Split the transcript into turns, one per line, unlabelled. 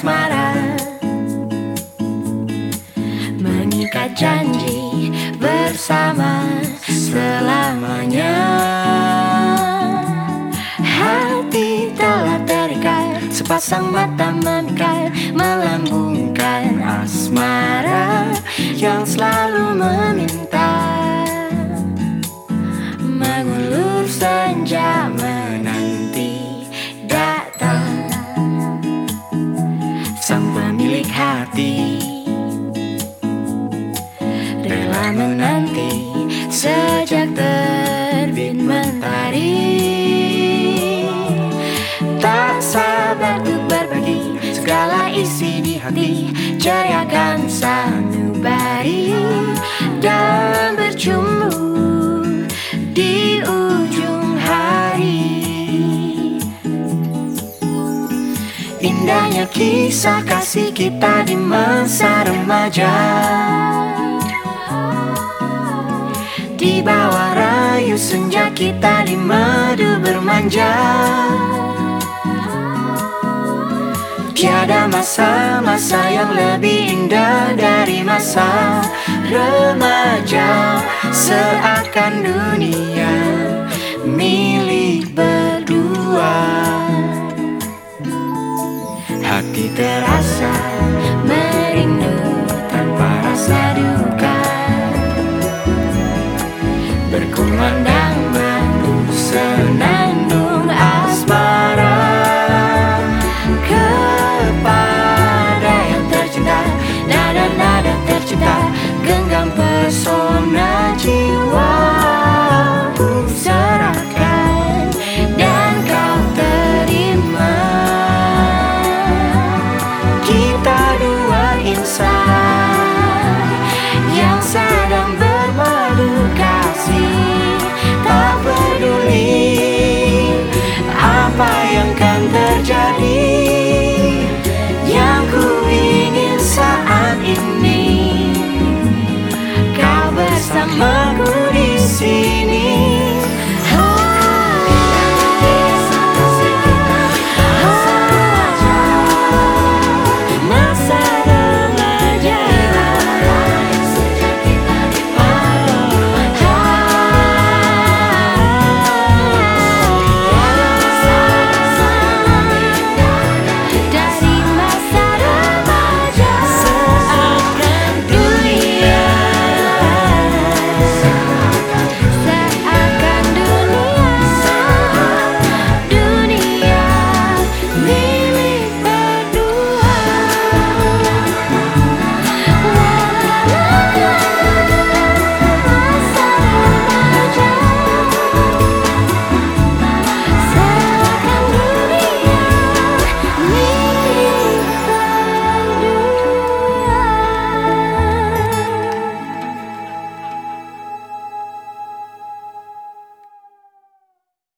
asmara, mengikat janji bersama selamanya. Hati telah terikat, sepasang mata memikat, melambungkan asmara yang selalu meminta. Mengulur senja menanti datang sang pemilik hati, rela menanti sejak terbit mentari. Tak sabar untuk berbagi segala isi di hati, ceriakan sanubari dan bercumbu di ujung hari. Indahnya kisah kasih kita di masa remaja, di bawah rayu senja kita di madu bermanja. Tiada masa-masa yang lebih indah dari masa remaja. Seakan dunia milik berdua, hati terasa